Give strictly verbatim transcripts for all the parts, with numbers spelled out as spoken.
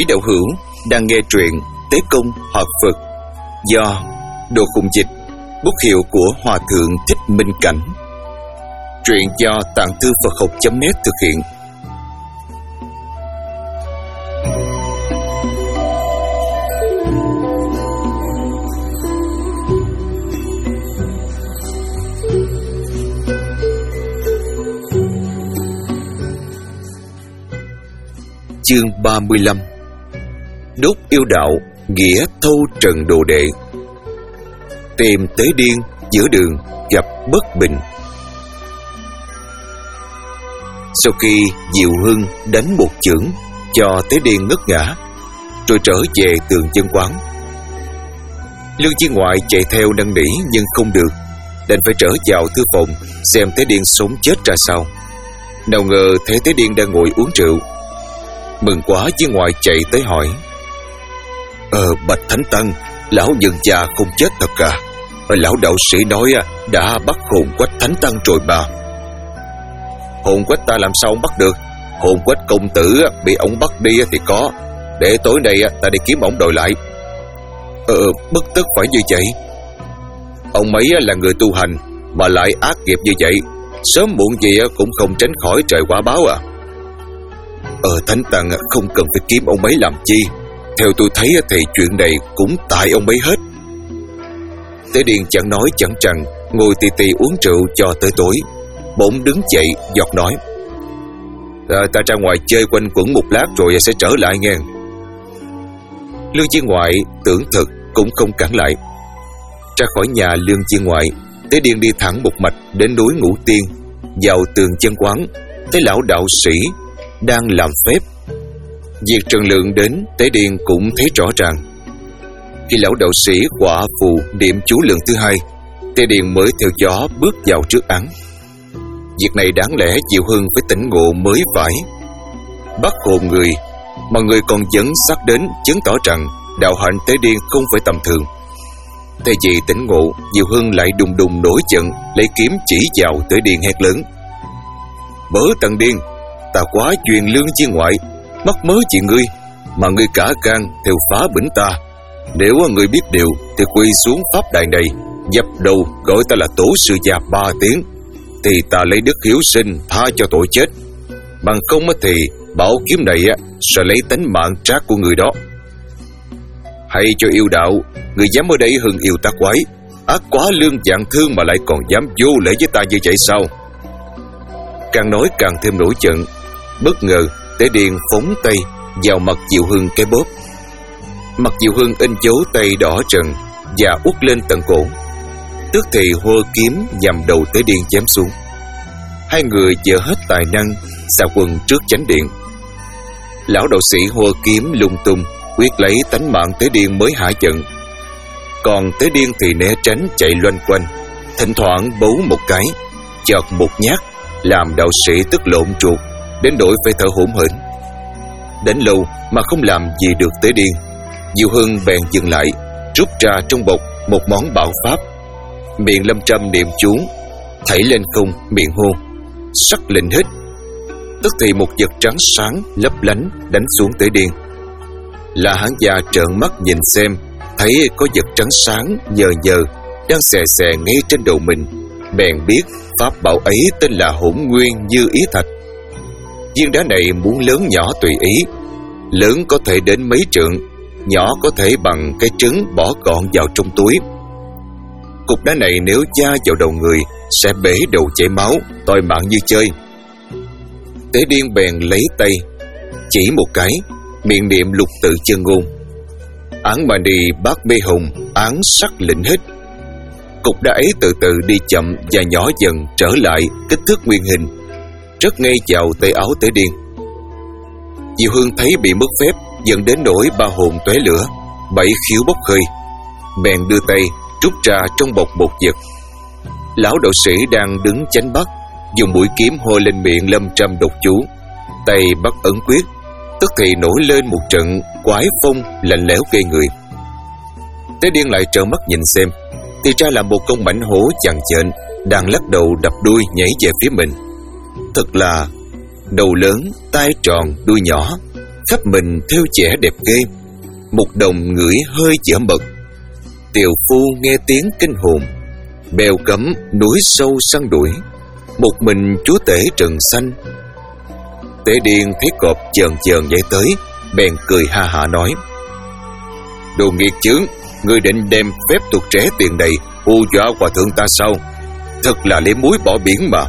Quý đạo hữu đang nghe truyện Tế Công Hợp Phật do Đồ Khùng Dịch, bút hiệu của Hòa Thượng Thích Minh Cảnh. Truyện do Tạng Thư Phật Học chấm net thực hiện. Chương ba mươi lăm. Đốt yêu đạo, nghĩa thâu trần đồ đệ. Tìm Tế Điên giữa đường gặp bất bình. Sau khi Diệu Hưng đánh một chưởng cho Tế Điên ngất ngã, rồi trở về tường chân quán, Lương Chí Ngoại chạy theo năn nỉ nhưng không được, đành phải trở vào thư phòng xem Tế Điên sống chết ra sao. Nào ngờ thấy Tế Điên đang ngồi uống rượu. Mừng quá, Chí Ngoại chạy tới hỏi: Ờ bạch Thánh Tăng, lão nhân già không chết thật à? Lão đạo sĩ nói đã bắt hồn quách Thánh Tăng rồi bà. Hồn quách ta làm sao ông bắt được? Hồn quách công tử bị ông bắt đi thì có, để tối nay ta đi kiếm ông đòi lại. Ờ bất tất phải như vậy. Ông ấy là người tu hành mà lại ác nghiệp như vậy, sớm muộn gì cũng không tránh khỏi trời quả báo à. Ờ Thánh Tăng không cần phải kiếm ông ấy làm chi. Theo tôi thấy thì chuyện này cũng tại ông ấy hết. Tế Điên chẳng nói chẳng rằng, ngồi tì tì uống rượu cho tới tối. Bỗng đứng dậy giọt nói: à, ta ra ngoài chơi quanh quẩn một lát rồi sẽ trở lại nghe. Lương Chí Ngoại tưởng thật cũng không cản lại. Ra khỏi nhà Lương Chí Ngoại, Tế Điên đi thẳng một mạch đến núi Ngũ Tiên. Vào tường chân quán, thấy lão đạo sĩ đang làm phép. Việc Trần Lượng đến, Tế Điên cũng thấy rõ ràng. Khi lão đạo sĩ quả phù niệm chú lần thứ hai, Tế Điên mới theo gió bước vào trước án. Việc này đáng lẽ Diệu Hưng phải tỉnh ngộ mới phải. Bắt hồn người mà người còn dẫn xác đến, chứng tỏ rằng đạo hạnh Tế Điên không phải tầm thường. Thay vì tỉnh ngộ, Diệu Hưng lại đùng đùng nổi giận, lấy kiếm chỉ vào Tế Điên hét lớn: Bớ Tần Điên, ta quá duyên Lương Chí Ngoại, mắc mớ chị ngươi mà ngươi cả gan theo phá bỉnh ta. Nếu ngươi biết điều thì quỳ xuống pháp đài này, dập đầu gọi ta là tổ sư già ba tiếng, thì ta lấy đức hiếu sinh tha cho tội chết. Bằng không thì bảo kiếm này sẽ lấy tánh mạng trác của người đó. Hay cho yêu đạo, người dám ở đây hừng yêu ta quái, ác quá lương dạng thương mà lại còn dám vô lễ với ta như vậy sao? Càng nói càng thêm nổi giận. Bất ngờ Tế Điên phóng tay vào mặt Diệu Hưng cái bóp. Mặt Diệu Hưng in dấu tay đỏ trần và uất lên tận cổ. Tức thì hô kiếm nhằm đầu Tế Điên chém xuống. Hai người dở hết tài năng xà quần trước chánh điện. Lão đạo sĩ hô kiếm lung tung quyết lấy tánh mạng Tế Điên mới hạ giận. Còn Tế Điên thì né tránh chạy loanh quanh, thỉnh thoảng bấu một cái, chợt một nhát, làm đạo sĩ tức lộn ruột đến nỗi phải thở hổn hển. Đến lâu mà không làm gì được Tế Điên, Diệu Hưng bèn dừng lại, rút ra trong bọc một món bảo pháp, miệng lâm trăm niệm chú, thảy lên không miệng hô: Sắc lệnh hít. Tức thì một vật trắng sáng lấp lánh đánh xuống Tế Điên. Là hán gia trợn mắt nhìn xem, thấy có vật trắng sáng nhờ nhờ đang xè xè ngay trên đầu mình, bèn biết pháp bảo ấy tên là Hỗn Nguyên Như Ý Thạch. Viên đá này muốn lớn nhỏ tùy ý, lớn có thể đến mấy trượng, nhỏ có thể bằng cái trứng bỏ gọn vào trong túi. Cục đá này nếu cha vào đầu người sẽ bể đầu chảy máu, toi mạng như chơi. Tế Điên bèn lấy tay chỉ một cái, miệng niệm lục tự chân ngôn: Án mà đi bát mê hồng, án sắc lĩnh hết. Cục đá ấy từ từ đi chậm và nhỏ dần trở lại kích thước nguyên hình, rất ngay vào tay áo Tế Điên. Diệu Hưng thấy bị mất phép, dẫn đến nỗi ba hồn tóe lửa, bảy khiếu bốc hơi, bèn đưa tay rút ra trong bọc một vật. Lão đạo sĩ đang đứng chánh bắt, dùng mũi kiếm hô lên miệng lâm trăm độc chú, tay bắt ấn quyết, tức thì nổi lên một trận quái phong lạnh lẽo gây người. Tế Điên lại trợn mắt nhìn xem, thì ra là một con mãnh hổ chằng chện đang lắc đầu đập đuôi nhảy về phía mình. Thật là đầu lớn, tai tròn, đuôi nhỏ, khắp mình theo trẻ đẹp ghê. Một đồng ngửi hơi dở mật. Tiều phu nghe tiếng kinh hồn. Bèo cấm núi sâu săn đuổi. Một mình chúa tể trần xanh. Tế Điền thấy cọp chờn chờn nhảy tới, bèn cười ha hả nói: Đồ nghiệt chướng, ngươi định đem phép tục trẻ tiền đầy hù dọa hòa thượng ta sao? Thật là lấy muối bỏ biển mà.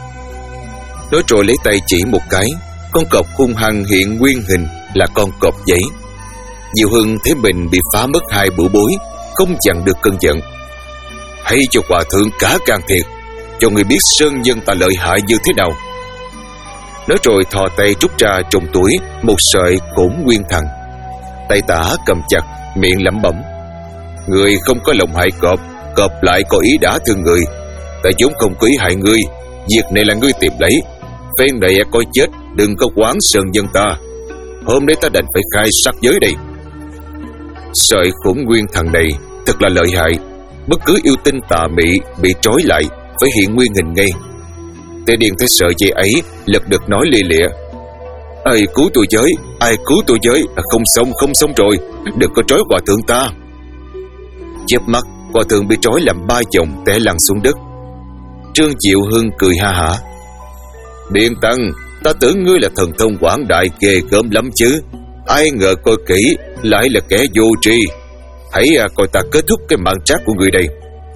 Nói rồi lấy tay chỉ một cái, con cọp hung hăng hiện nguyên hình là con cọp giấy. Diệu Hưng thấy mình bị phá mất hai bửu bối, không dằn được cơn giận. Hãy cho hòa thượng cả gan thiệt, cho người biết sơn dân ta lợi hại như thế nào. Nói rồi thò tay rút ra trong túi một sợi Khổn Nguyên Thần. Tay tả cầm chặt, miệng lẩm bẩm: Người không có lòng hại cọp, cọp lại có ý đã thương người. Ta vốn không có ý hại ngươi, việc này là ngươi tìm lấy. Phen này coi chết, đừng có quán sơn dân ta. Hôm nay ta đành phải khai sát giới đây. Sợi Khổn Nguyên Thần này thật là lợi hại. Bất cứ yêu tinh tà mị bị trói lại phải hiện nguyên hình ngay. Tế Điền thấy sợi dây ấy, lật đật nói lia lịa: Ai cứu tôi với, ai cứu tôi với, à, không xong, không xong rồi, đừng có trói hòa thượng ta. Chớp mắt, hòa thượng bị trói làm ba vòng té lăn xuống đất. Trương Diệu Hưng cười ha hả: Điền Tăng, ta tưởng ngươi là thần thông quảng đại ghê gớm lắm chứ, ai ngờ coi kỹ lại là kẻ vô tri. Hãy à, coi ta kết thúc cái mạng trác của ngươi đây.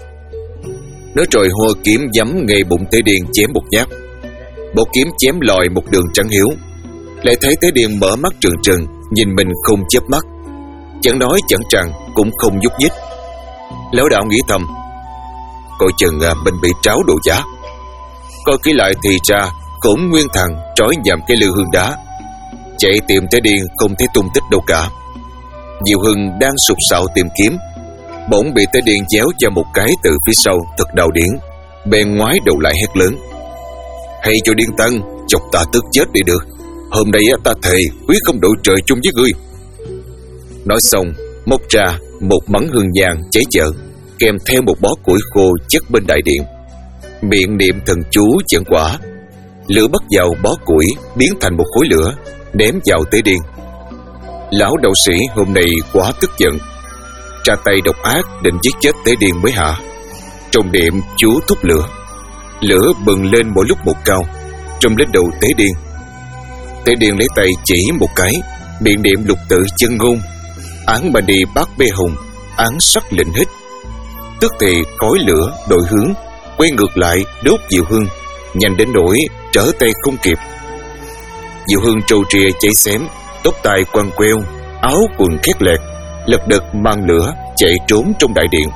Nói rồi hô kiếm giẫm ngay bụng Tế Điền chém một nhát. Bộ kiếm chém lòi một đường trắng hiếu. Lại thấy Tế Điền mở mắt trừng trừng, nhìn mình không chớp mắt, chẳng nói chẳng rằng, cũng không nhúc nhích. Lão đạo nghĩ thầm: Coi chừng à, mình bị tráo đồ giả. Coi kỹ lại thì ra Khổn Nguyên Thần trói nhầm cái lư hương đá. Chạy tìm Tế Điền không thấy tung tích đâu cả. Diệu Hưng đang sục sạo tìm kiếm, bỗng bị Tế Điền déo cho một cái từ phía sau thật đau điếng. Bèn ngoái đầu lại hét lớn: Hay cho Điên Tăng, chọc ta tức chết đi được. Hôm nay ta thề quyết không đội trời chung với ngươi. Nói xong móc ra một mẩng hương nhang cháy chợ, kèm theo một bó củi khô chất bên đại điện. Miệng niệm thần chú chưởng quả, lửa bắt vào bó củi biến thành một khối lửa, ném vào Tế Điền. Lão đạo sĩ hôm nay quá tức giận, ra tay độc ác định giết chết Tế Điền mới hạ. Trong niệm chú thúc lửa, lửa bừng lên mỗi lúc một cao, trùm lên đầu Tế Điền. Tế Điền lấy tay chỉ một cái, miệng niệm lục tự chân ngôn: Án mà đi bát bê hùng, án sắc lệnh hít. Tức thì khói lửa đổi hướng, quay ngược lại đốt Diệu Hưng, nhanh đến nỗi trở tay không kịp. Diệu Hưng trâu trìa cháy xém, tóc tai quằn queo, áo quần khét lẹt, lật đật mang lửa chạy trốn trong đại điện.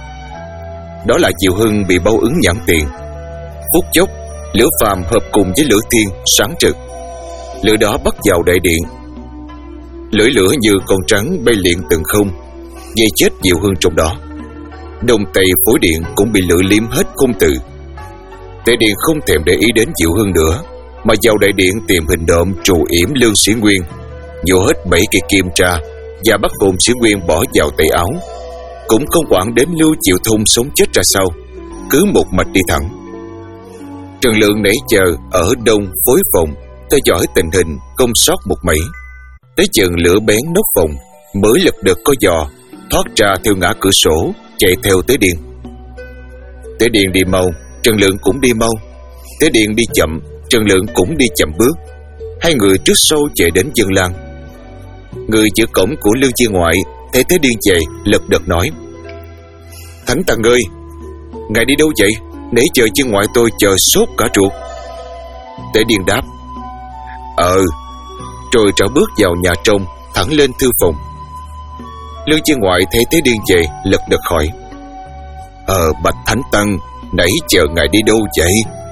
Đó là Diệu Hưng bị báo ứng nhãn tiền. Phút chốc, lửa phàm hợp cùng với lửa thiên sáng trực, lửa đó bắt vào đại điện. Lưỡi lửa như con trắng bay liệng từng không, dây chết Diệu Hưng trong đó. Đồng tây phối điện cũng bị lửa liếm hết không từ. Tế Điền không thèm để ý đến Diệu Hưng nữa, mà vào đại điện tìm hình độm trù yểm Lương Sĩ Nguyên, nhổ hết bảy cây kim ra và bắt hồn Sĩ Nguyên bỏ vào tay áo. Cũng không quản đến Lưu Diệu Thông sống chết ra sao, cứ một mạch đi thẳng. Trần Lượng nãy chờ ở đông phối phòng, theo dõi tình hình không sót một mảy. Tới chừng lửa bén nóc phòng, mới lật đật có giò thoát ra theo ngã cửa sổ, chạy theo Tế Điền. Tế Điền đi mau, Trần Lượng cũng đi mau. Tế Điền đi chậm, Trần Lượng cũng đi chậm bước. Hai người trước sau chạy đến dân làng. Người giữ cổng của Lương Chi Ngoại thấy Tế Điền về, lật đật nói: Thánh Tăng ơi, ngài đi đâu vậy? Nãy chờ Chi Ngoại tôi chờ sốt cả ruột. Tế Điền đáp: Ờ. Rồi trở bước vào nhà trong, thẳng lên thư phòng. Lương Chi Ngoại thấy Tế Điền về, lật đật hỏi: Ờ, bạch Thánh Tăng, nãy chờ ngài đi đâu vậy?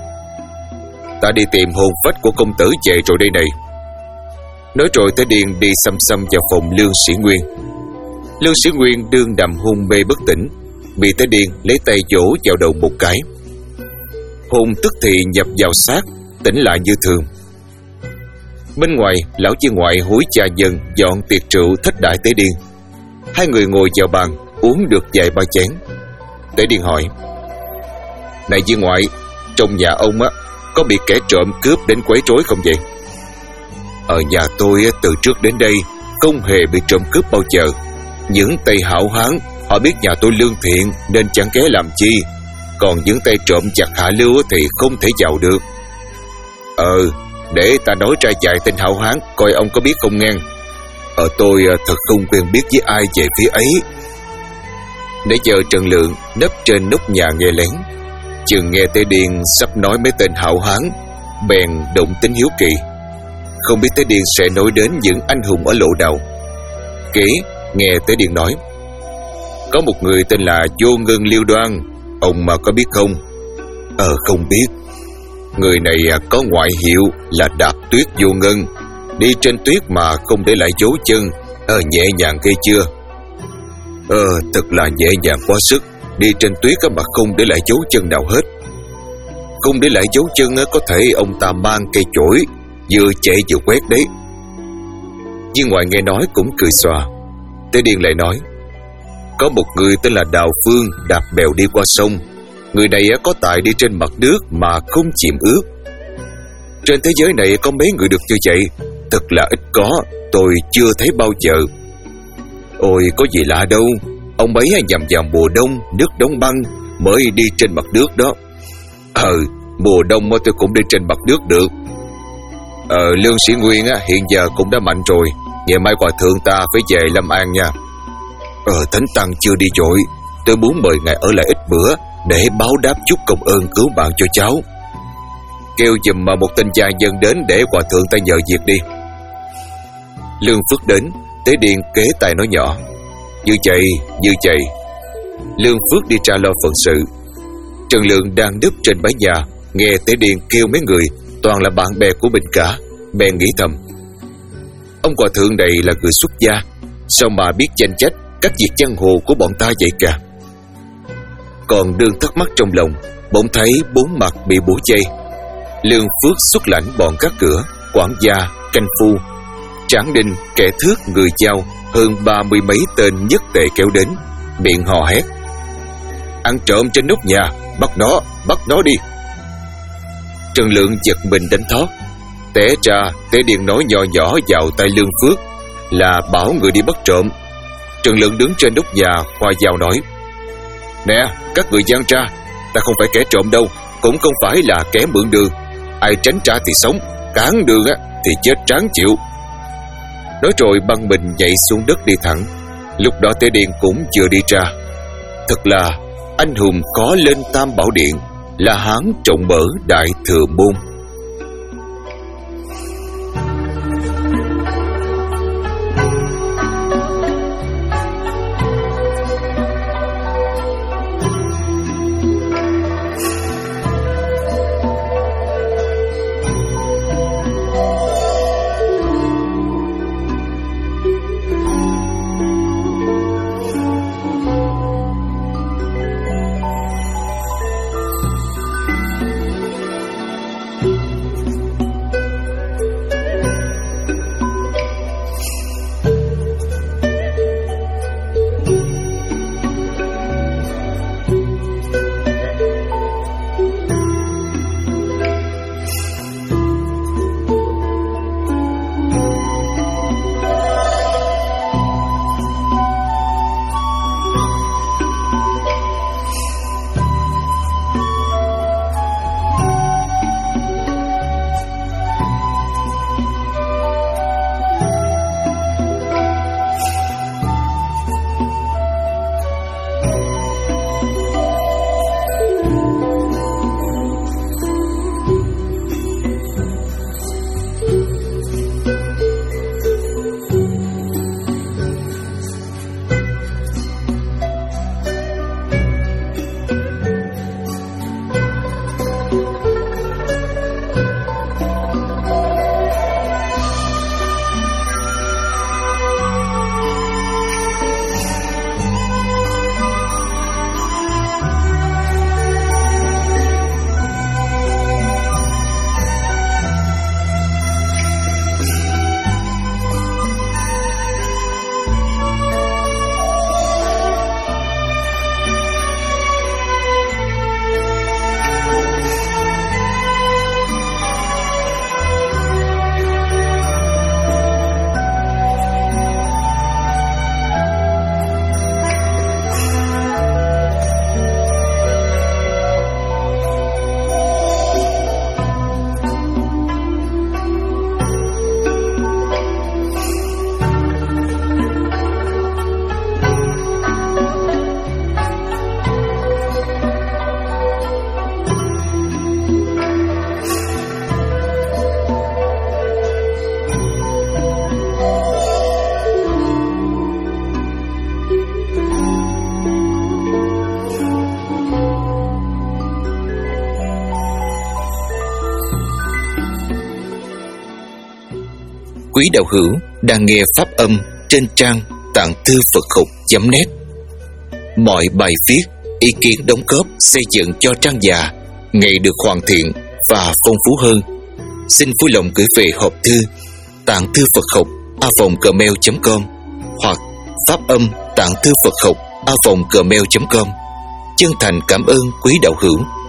Ta đi tìm hồn phách của công tử về rồi đây này. Nói rồi Tế Điền đi xăm xăm vào phòng Lương Sĩ Nguyên. Lương Sĩ Nguyên đương nằm hôn mê bất tỉnh, bị Tế Điền lấy tay vỗ vào đầu một cái. Hồn tức thì nhập vào xác, tỉnh lại như thường. Bên ngoài, lão Chi Ngoại hối cha dân dọn tiệc rượu thích đãi Tế Điền. Hai người ngồi vào bàn uống được vài ba chén. Tế Điền hỏi: Này Chi Ngoại, trong nhà ông á có bị kẻ trộm cướp đến quấy rối không vậy? Ở nhà tôi từ trước đến đây không hề bị trộm cướp bao giờ. Những tay hảo hán họ biết nhà tôi lương thiện nên chẳng ghé làm chi. Còn những tay trộm giặc hạ lưu thì không thể vào được. Ờ, để ta nói ra vài tên hảo hán coi ông có biết không nghe. Ở tôi thật không quen biết với ai về phía ấy. Nãy giờ Trần Lượng nấp trên nóc nhà nghe lén. Chừng nghe Tế Điền sắp nói mấy tên hảo hán, bèn động tính hiếu kỳ. Không biết Tế Điền sẽ nói đến những anh hùng ở lộ đầu. Kỹ nghe Tế Điền nói, có một người tên là Vô Ngân Liêu Đoan, ông mà có biết không? Ờ không biết. Người này có ngoại hiệu là Đạp Tuyết Vô Ngân, đi trên tuyết mà không để lại dấu chân. Ờ nhẹ nhàng ghê chưa? Ờ thật là nhẹ nhàng quá sức, đi trên tuyết mà không để lại dấu chân nào hết. Không để lại dấu chân có thể ông ta mang cây chổi, vừa chạy vừa quét đấy. Nhưng ngoài nghe nói cũng cười xòa. Tế Điền lại nói, có một người tên là Đào Phương đạp bèo đi qua sông. Người này có tài đi trên mặt nước mà không chìm ướt. Trên thế giới này có mấy người được như vậy? Thật là ít có, tôi chưa thấy bao giờ. Ôi có gì lạ đâu, ông ấy nhằm vào mùa đông, nước đóng băng mới đi trên mặt nước đó. Ờ, mùa đông tôi cũng đi trên mặt nước được. Ờ, Lương Sĩ Nguyên á, hiện giờ cũng đã mạnh rồi. Ngày mai hòa thượng ta phải về Lâm An nha. Ờ, Thánh Tăng chưa đi vội, tôi muốn mời ngài ở lại ít bữa để báo đáp chút công ơn cứu bạn cho cháu. Kêu giùm mà một tên gia dân đến để hòa thượng ta nhờ việc đi. Lương Phước đến, Tế Điền kế tài nói nhỏ, Như chạy, như chạy. Lương Phước đi tra lo phận sự. Trần Lượng đang núp trên mái nhà, nghe Tế Điền kêu mấy người toàn là bạn bè của mình cả, bèn nghĩ thầm, ông hòa thượng này là người xuất gia, sao mà biết danh trách các việc giang hồ của bọn ta vậy cả. Còn đương thắc mắc trong lòng, bỗng thấy bốn mặt bị bủa dây. Lương Phước xuất lãnh bọn gác cửa, quản gia, canh phu, Tráng Đinh, kẻ thước, người giao, hơn ba mươi mấy tên nhất tề kéo đến, miệng hò hét, ăn trộm trên nóc nhà, bắt nó, bắt nó đi. Trần Lượng giật mình đánh thót. Té ra Tế Điền nói nhỏ nhỏ vào tay Lương Phước là bảo người đi bắt trộm. Trần Lượng đứng trên nóc nhà khoa dao nói, nè các người gian ra, ta không phải kẻ trộm đâu, cũng không phải là kẻ mượn đường. Ai tránh trả thì sống, cản đường á thì chết ráng chịu. Nói rồi băng mình nhảy xuống đất đi thẳng. Lúc đó Tế Điền cũng vừa đi ra. Thật là anh hùng khó lên Tam Bảo Điện, là hán trọng mở Đại Thừa Môn. quý đạo hữu đang nghe pháp âm trên trang tạng thư Phật học chấm net. Mọi bài viết, ý kiến đóng góp xây dựng cho trang già ngày được hoàn thiện và phong phú hơn. Xin vui lòng gửi về hộp thư tạng thư Phật học a vòng gmail chấm com hoặc pháp âm tạng thư Phật học a vòng gmail chấm com. Chân thành cảm ơn quý đạo hữu.